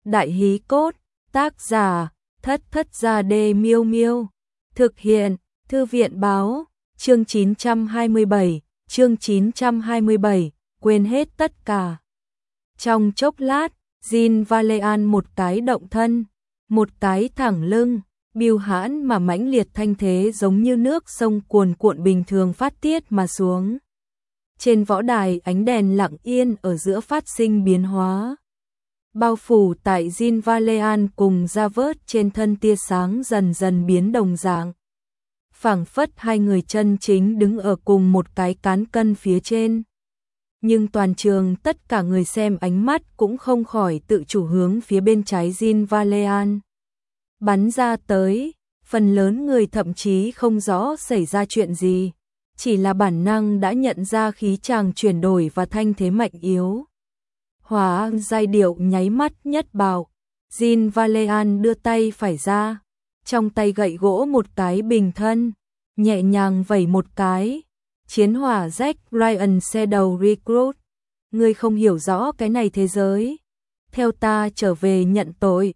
Đại hí cốt, tác giả, Thất Thất Gia Đê Miêu Miêu. Thực hiện, Thư viện báo, chương 927, quên hết tất cả. Trong chốc lát, Jean Valjean một cái động thân, một cái thẳng lưng, bưu hãn mà mãnh liệt thanh thế giống như nước sông cuồn cuộn bình thường phát tiết mà xuống. Trên võ đài ánh đèn lặng yên ở giữa phát sinh biến hóa. Bao phủ tại Jean Valjean cùng Javert trên thân tia sáng dần dần biến đồng dạng. Phảng phất hai người chân chính đứng ở cùng một cái cán cân phía trên. Nhưng toàn trường tất cả người xem ánh mắt cũng không khỏi tự chủ hướng phía bên trái Jean Valjean bắn ra tới, phần lớn người thậm chí không rõ xảy ra chuyện gì, chỉ là bản năng đã nhận ra khí chàng chuyển đổi và thanh thế mạnh yếu. Hóa giai điệu nháy mắt nhất bạo, Jean Valjean đưa tay phải ra, trong tay gậy gỗ một cái bình thân, nhẹ nhàng vẩy một cái, chiến hỏa Jack Ryan Shadow Recruit, ngươi không hiểu rõ cái này thế giới, theo ta trở về nhận tội.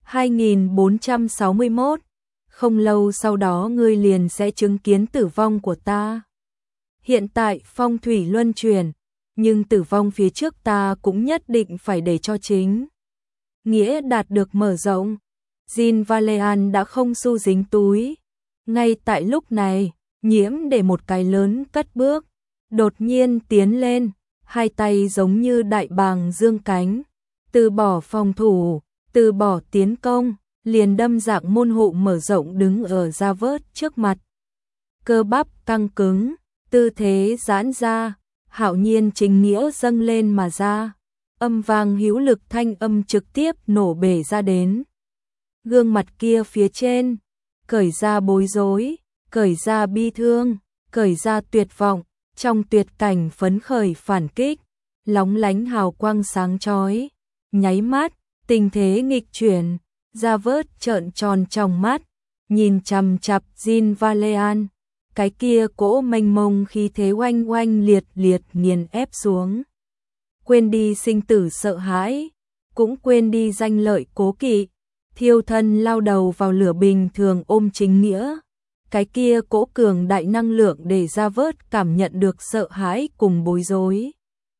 2461, không lâu sau đó ngươi liền sẽ chứng kiến tử vong của ta. Hiện tại phong thủy luân chuyển, nhưng tử vong phía trước ta cũng nhất định phải để cho chính nghĩa đạt được mở rộng. Jean Valjean đã không xu dính túi. Ngay tại lúc này, Nhiễm để một cái lớn cất bước, đột nhiên tiến lên, hai tay giống như đại bàng dương cánh, từ bỏ phòng thủ, từ bỏ tiến công, liền đâm dạng môn hộ mở rộng đứng ở Javert trước mặt. Cơ bắp căng cứng, tư thế giãn ra, hạo nhiên chính nghĩa dâng lên mà ra, âm vang hữu lực thanh âm trực tiếp nổ bể ra đến. Gương mặt kia phía trên, cởi ra bối rối, cởi ra bi thương, cởi ra tuyệt vọng, trong tuyệt cảnh phấn khởi phản kích, lóng lánh hào quang sáng chói, nháy mắt, tình thế nghịch chuyển, Javert trợn tròn trong mắt, nhìn chằm chằm Jean Valjean, cái kia cỗ mênh mông khí thế oanh oanh liệt liệt nghiền ép xuống. Quên đi sinh tử sợ hãi, cũng quên đi danh lợi cố kỵ, thiêu thân lao đầu vào lửa bình thường ôm chính nghĩa. Cái kia cỗ cường đại năng lượng để Javert cảm nhận được sợ hãi cùng bối rối.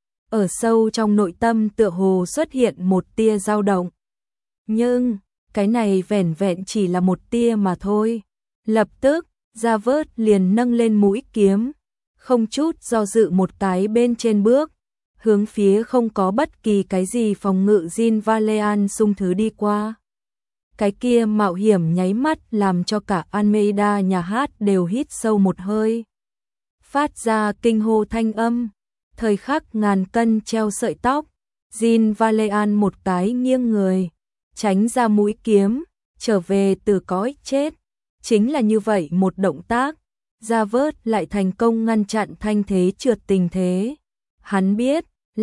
Ở sâu trong nội tâm tựa hồ xuất hiện một tia dao động. Nhưng, cái này vẻn vẹn chỉ là một tia mà thôi. Lập tức, Javert liền nâng lên mũi kiếm, không chút do dự một cái bên trên bước, hướng phía không có bất kỳ cái gì phòng ngự Jean Valjean xung thứ đi qua. Cái kia mạo hiểm nháy mắt làm cho cả Almeida nhà hát đều hít sâu một hơi. Phát ra kinh hô thanh âm, thời khắc ngàn cân treo sợi tóc, Jean Valjean một cái nghiêng người, tránh ra mũi kiếm, trở về từ cõi chết. Chính là như vậy một động tác, Javert lại thành công ngăn chặn thanh thế trượt tình thế. Hắn biết,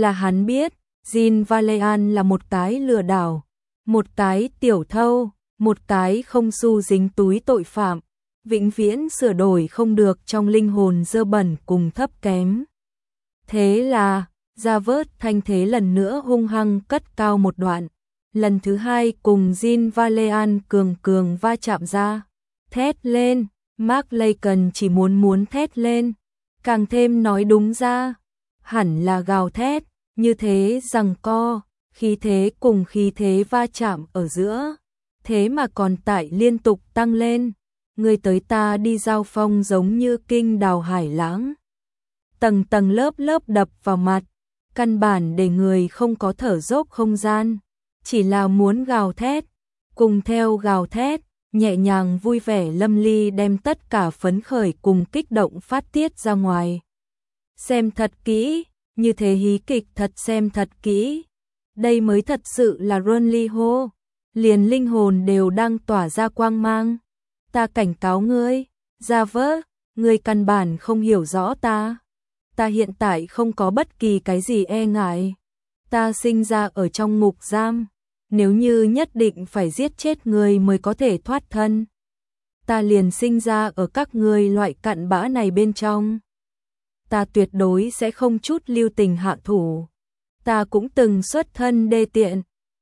Jean Valjean là một cái lừa đảo, một cái tiểu thâu, một cái không xu dính túi tội phạm, vĩnh viễn sửa đổi không được trong linh hồn dơ bẩn cùng thấp kém. Thế là, Javert thanh thế lần nữa hung hăng cất cao một đoạn, lần thứ hai cùng Jean Valjean cường cường va chạm ra. Thét lên, Mark Lacon chỉ muốn thét lên, càng thêm nói đúng ra, hẳn là gào thét, như thế giằng co, khí thế cùng khí thế va chạm ở giữa, thế mà còn tại liên tục tăng lên, người tới ta đi giao phong giống như kinh đào hải lãng. Tầng tầng lớp lớp đập vào mặt, căn bản để người không có thở dốc không gian, chỉ là muốn gào thét, cùng theo gào thét. Nhẹ nhàng vui vẻ lâm ly đem tất cả phấn khởi cùng kích động phát tiết ra ngoài. Xem thật kỹ, như thế hí kịch thật xem thật kỹ. Đây mới thật sự là Ronly Ho, liền linh hồn đều đang tỏa ra quang mang. Ta cảnh cáo ngươi, Javert, ngươi căn bản không hiểu rõ ta. Ta hiện tại không có bất kỳ cái gì e ngại. Ta sinh ra ở trong ngục giam. Nếu như nhất định phải giết chết người mới có thể thoát thân, ta liền sinh ra ở các ngươi loại cặn bã này bên trong. Ta tuyệt đối sẽ không chút lưu tình hạ thủ. Ta cũng từng xuất thân đê tiện,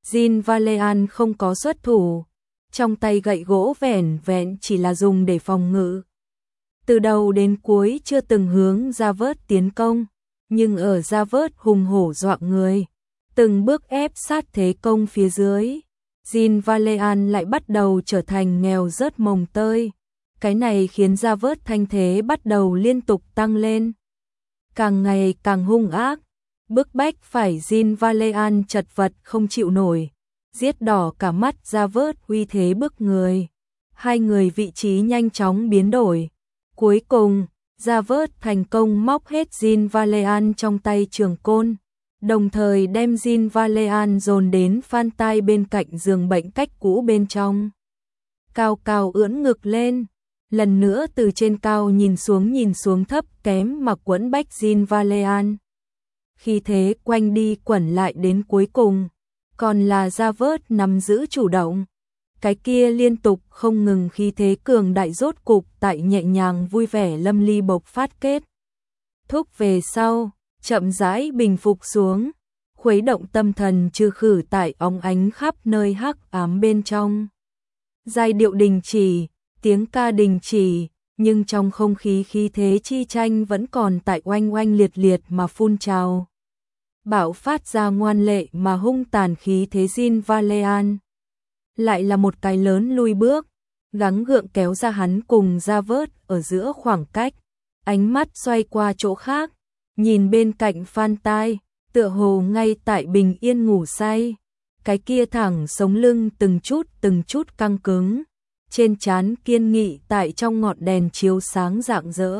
Jean Valjean không có xuất thủ, trong tay gậy gỗ vẻn vẹn chỉ là dùng để phòng ngự. Từ đầu đến cuối chưa từng hướng Javert tiến công, nhưng ở Javert hùng hổ dọa người, từng bước ép sát thế công phía dưới, Jean Valjean lại bắt đầu trở thành nghèo rớt mồng tơi. Cái này khiến Javert thanh thế bắt đầu liên tục tăng lên, càng ngày càng hung ác, bức bách phải Jean Valjean chật vật không chịu nổi, giết đỏ cả mắt Javert uy thế bức người. Hai người vị trí nhanh chóng biến đổi. Cuối cùng, Javert thành công móc hết Jean Valjean trong tay trường côn, đồng thời đem Jean Valjean dồn đến phan tai bên cạnh giường bệnh cách cũ bên trong. Cao cao ưỡn ngực lên, lần nữa từ trên cao nhìn xuống thấp kém mà quấn bách Jean Valjean. Khi thế quanh đi quẩn lại đến cuối cùng, còn là Javert nắm giữ chủ động. Cái kia liên tục không ngừng khi thế cường đại rốt cục tại nhẹ nhàng vui vẻ lâm ly bộc phát kết thúc về sau, chậm rãi bình phục xuống, khuấy động tâm thần trừ khử tại óng ánh khắp nơi hắc ám bên trong. Giai điệu đình chỉ, tiếng ca đình chỉ, nhưng trong không khí khí thế chi tranh vẫn còn tại oanh oanh liệt liệt mà phun trào. Bạo phát ra ngoan lệ mà hung tàn khí thế Jean Valjean. Lại là một cái lớn lui bước, gắng gượng kéo ra hắn cùng Javert ở giữa khoảng cách, ánh mắt xoay qua chỗ khác, nhìn bên cạnh phan tai, tựa hồ ngay tại bình yên ngủ say, cái kia thẳng sống lưng từng chút căng cứng, trên trán kiên nghị tại trong ngọn đèn chiếu sáng rạng rỡ.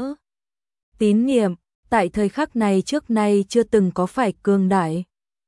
Tín niệm, tại thời khắc này trước nay chưa từng có phải cường đại.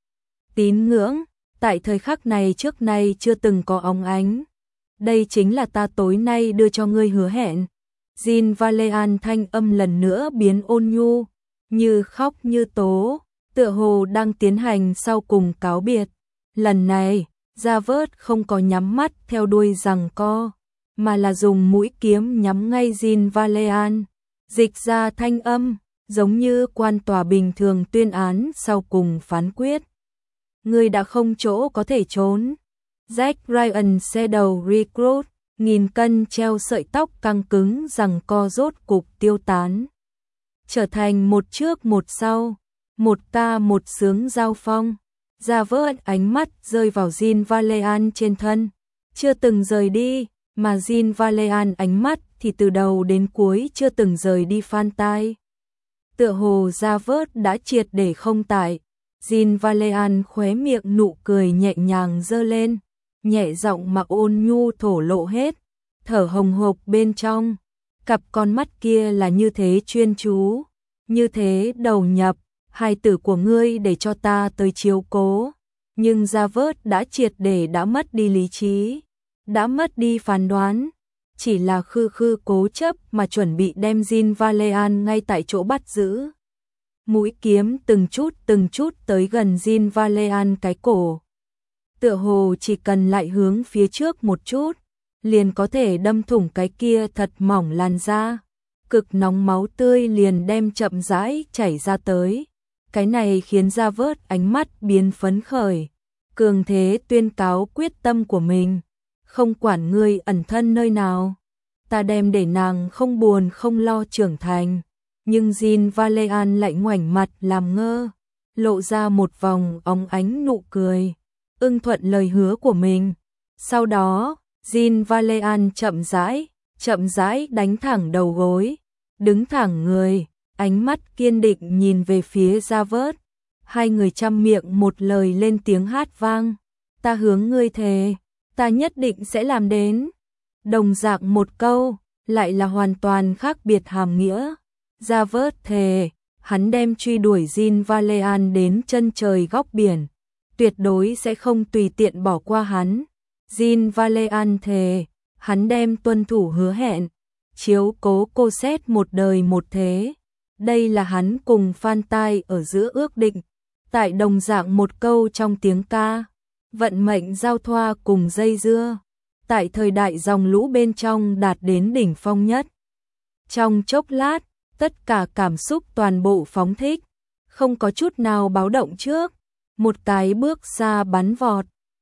Tín ngưỡng, tại thời khắc này trước nay chưa từng có óng ánh. Đây chính là ta tối nay đưa cho ngươi hứa hẹn. Jean Valjean thanh âm lần nữa biến ôn nhu, như khóc như tố, tựa hồ đang tiến hành sau cùng cáo biệt. Lần này, Javert không có nhắm mắt theo đuôi giằng co, mà là dùng mũi kiếm nhắm ngay Jean Valjean, dịch ra thanh âm, giống như quan tòa bình thường tuyên án sau cùng phán quyết. Ngươi đã không chỗ có thể trốn. Jack Ryan Shadow Recruit, 1000 cân treo sợi tóc căng cứng giằng co rốt cục tiêu tán. Trở thành một trước một sau, một ca một sướng giao phong. Javert ánh mắt rơi vào Jean Valjean trên thân, chưa từng rời đi, mà Jean Valjean ánh mắt thì từ đầu đến cuối chưa từng rời đi phan tai. Tựa hồ Javert đã triệt để không tại. Jean Valjean khóe miệng nụ cười nhẹ nhàng giơ lên, nhẹ giọng mà ôn nhu thổ lộ hết, thở hồng hộc bên trong, cặp con mắt kia là như thế chuyên chú, như thế đầu nhập, hài tử của ngươi để cho ta tới chiếu cố, nhưng Javert đã triệt để đã mất đi lý trí, đã mất đi phán đoán, chỉ là khư cố chấp mà chuẩn bị đem Jean Valjean ngay tại chỗ bắt giữ. Mũi kiếm từng chút tới gần Jean Valjean cái cổ. Tựa hồ chỉ cần lại hướng phía trước một chút, liền có thể đâm thủng cái kia thật mỏng làn da. Cực nóng máu tươi liền đem chậm rãi chảy ra tới. Cái này khiến Javert ánh mắt biến phấn khởi, cường thế tuyên cáo quyết tâm của mình. Không quản ngươi ẩn thân nơi nào, ta đem để nàng không buồn không lo trưởng thành. Nhưng Jean Valjean lại ngoảnh mặt làm ngơ, lộ ra một vòng óng ánh nụ cười, ưng thuận lời hứa của mình. Sau đó, Jean Valjean chậm rãi đánh thẳng đầu gối, đứng thẳng người, ánh mắt kiên định nhìn về phía Javert. Hai người chăm miệng một lời lên tiếng hát vang, ta hướng ngươi thề, ta nhất định sẽ làm đến. Đồng dạng một câu, lại là hoàn toàn khác biệt hàm nghĩa. Javert thề, hắn đem truy đuổi Jean Valjean đến chân trời góc biển, tuyệt đối sẽ không tùy tiện bỏ qua hắn. Jean Valjean thề, hắn đem tuân thủ hứa hẹn, chiếu cố cô xét một đời một thế. Đây là hắn cùng phan tai ở giữa ước định, tại đồng dạng một câu trong tiếng ca, vận mệnh giao thoa cùng dây dưa, tại thời đại dòng lũ bên trong đạt đến đỉnh phong nhất. Trong chốc lát, tất cả cảm xúc toàn bộ phóng thích, không có chút nào báo động trước, một cái bước xa bắn vọt,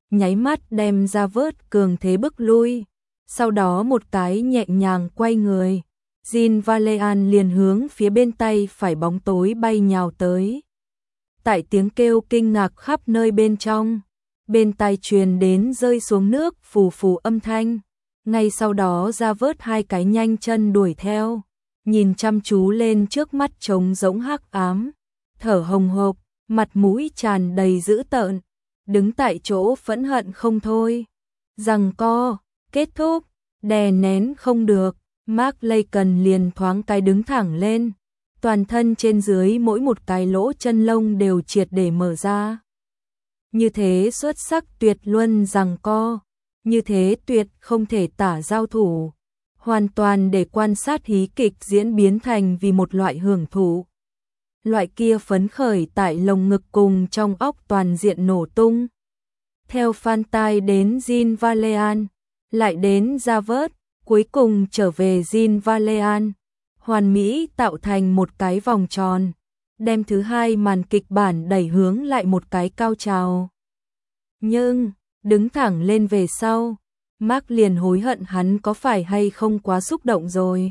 nháy mắt đem ra vớt cường thế bức lui, sau đó một cái nhẹ nhàng quay người, Jean Valjean liền hướng phía bên tay phải bóng tối bay nhào tới. Tại tiếng kêu kinh ngạc khắp nơi bên trong, bên tai truyền đến rơi xuống nước phù phù âm thanh, ngay sau đó ra vớt hai cái nhanh chân đuổi theo, nhìn chăm chú lên trước mắt trống rỗng hắc ám, thở hồng hộc, mặt mũi tràn đầy dữ tợn, đứng tại chỗ phẫn hận không thôi. Giằng co, kết thúc, đè nén không được, Mark Lacon liền thoáng cái đứng thẳng lên, toàn thân trên dưới mỗi một cái lỗ chân lông đều triệt để mở ra. Như thế xuất sắc tuyệt luân giằng co, như thế tuyệt không thể tả giao thủ, hoàn toàn để quan sát hí kịch diễn biến thành vì một loại hưởng thụ. Loại kia phấn khởi tại lồng ngực cùng trong óc toàn diện nổ tung. Theo Phan Tai đến Jean Valjean, lại đến Javert, cuối cùng trở về Jean Valjean, hoàn mỹ tạo thành một cái vòng tròn, đem thứ hai màn kịch bản đẩy hướng lại một cái cao trào. Nhưng, đứng thẳng lên về sau, Mark liền hối hận hắn có phải hay không quá xúc động rồi.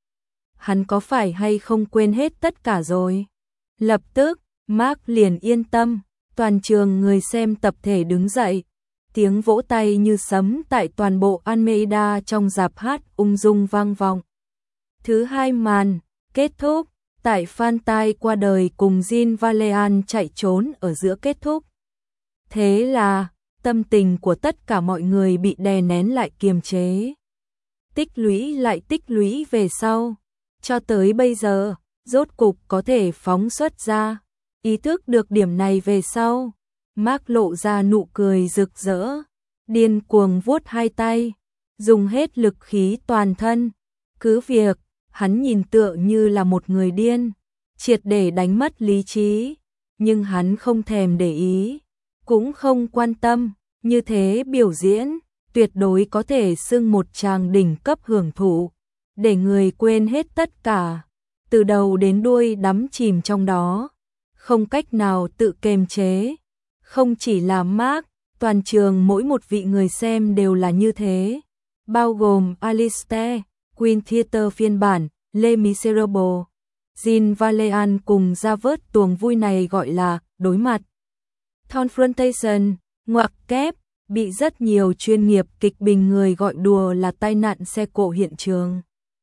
Hắn có phải hay không quên hết tất cả rồi. Lập tức, Mark liền yên tâm, toàn trường người xem tập thể đứng dậy, tiếng vỗ tay như sấm tại toàn bộ Almeida trong rạp hát ung dung vang vọng. Thứ hai màn, kết thúc, tại Phan Tai qua đời cùng Jean Valjean chạy trốn ở giữa kết thúc. Thế là, tâm tình của tất cả mọi người bị đè nén lại kiềm chế. Tích lũy lại tích lũy về sau, cho tới bây giờ, rốt cục có thể phóng xuất ra. Ý thức được điểm này về sau, Mark lộ ra nụ cười rực rỡ, điên cuồng vuốt hai tay, dùng hết lực khí toàn thân. Cứ việc, hắn nhìn tựa như là một người điên, triệt để đánh mất lý trí, nhưng hắn không thèm để ý, cũng không quan tâm, như thế biểu diễn, tuyệt đối có thể xưng một tràng đỉnh cấp hưởng thụ, để người quên hết tất cả, từ đầu đến đuôi đắm chìm trong đó, không cách nào tự kiềm chế. Không chỉ là Mark, toàn trường mỗi một vị người xem đều là như thế, bao gồm Alistair, Queen Theatre phiên bản, Les Miserables. Jean Valjean cùng Javert tuồng vui này gọi là đối mặt. Confrontation, ngoặc kép, bị rất nhiều chuyên nghiệp kịch bình người gọi đùa là tai nạn xe cộ hiện trường.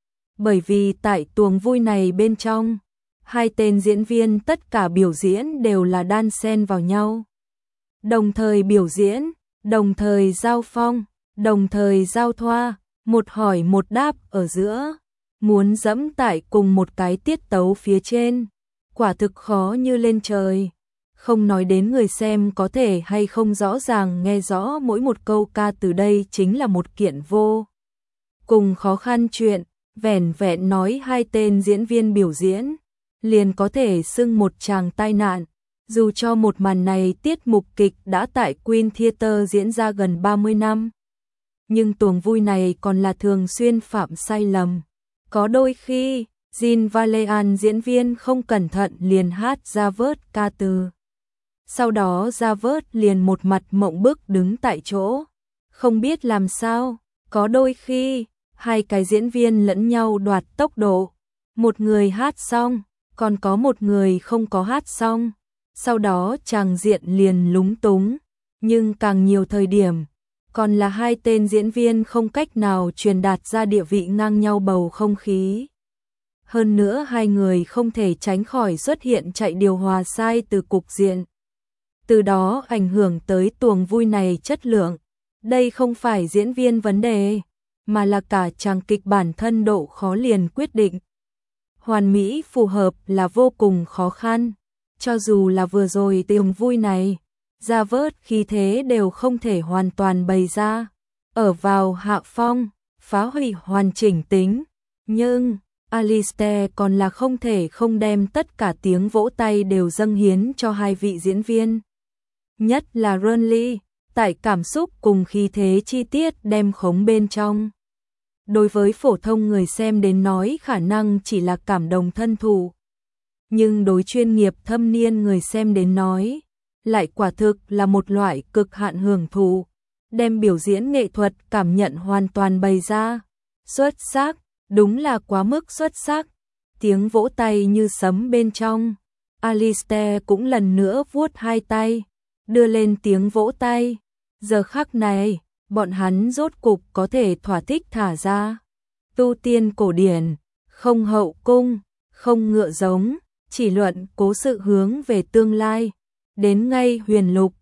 Bởi vì tại tuồng vui này bên trong, hai tên diễn viên tất cả biểu diễn đều là đan xen vào nhau. Đồng thời biểu diễn, đồng thời giao phong, đồng thời giao thoa, một hỏi một đáp ở giữa, muốn dẫm tại cùng một cái tiết tấu phía trên, quả thực khó như lên trời. Không nói đến người xem có thể hay không rõ ràng nghe rõ mỗi một câu ca từ đây chính là một kiện vô cùng khó khăn chuyện, vẻn vẹn nói hai tên diễn viên biểu diễn, liền có thể xưng một tràng tai nạn. Dù cho một màn này tiết mục kịch đã tại Queen Theatre diễn ra gần 30 năm, nhưng tuồng vui này còn là thường xuyên phạm sai lầm. Có đôi khi, Jean Valjean diễn viên không cẩn thận liền hát ra vớt ca từ. Sau đó ra vớt liền một mặt mộng bức đứng tại chỗ, không biết làm sao. Có đôi khi, hai cái diễn viên lẫn nhau đoạt tốc độ, một người hát xong, còn có một người không có hát xong. Sau đó tràng diện liền lúng túng, nhưng càng nhiều thời điểm, còn là hai tên diễn viên không cách nào truyền đạt ra địa vị ngang nhau bầu không khí. Hơn nữa hai người không thể tránh khỏi xuất hiện chạy điều hòa sai từ cục diện. Từ đó ảnh hưởng tới tuồng vui này chất lượng. Đây không phải diễn viên vấn đề, mà là cả tràng kịch bản thân độ khó liền quyết định. Hoàn mỹ phù hợp là vô cùng khó khăn. Cho dù là vừa rồi tuồng vui này, ra vớt khí thế đều không thể hoàn toàn bày ra, ở vào hạ phong, phá hủy hoàn chỉnh tính. Nhưng, Alistair còn là không thể không đem tất cả tiếng vỗ tay đều dâng hiến cho hai vị diễn viên. Nhất là Ronly, tại cảm xúc cùng khí thế chi tiết đem khống bên trong. Đối với phổ thông người xem đến nói khả năng chỉ là cảm động thân thụ. Nhưng đối chuyên nghiệp thâm niên người xem đến nói, lại quả thực là một loại cực hạn hưởng thụ, đem biểu diễn nghệ thuật cảm nhận hoàn toàn bày ra. Xuất sắc, đúng là quá mức xuất sắc. Tiếng vỗ tay như sấm bên trong. Alistair cũng lần nữa vuốt hai tay, đưa lên tiếng vỗ tay. Giờ khắc này, bọn hắn rốt cục có thể thỏa thích thả ra. Tu tiên cổ điển, không hậu cung, không ngựa giống, chỉ luận cố sự hướng về tương lai. Đến ngay huyền lục,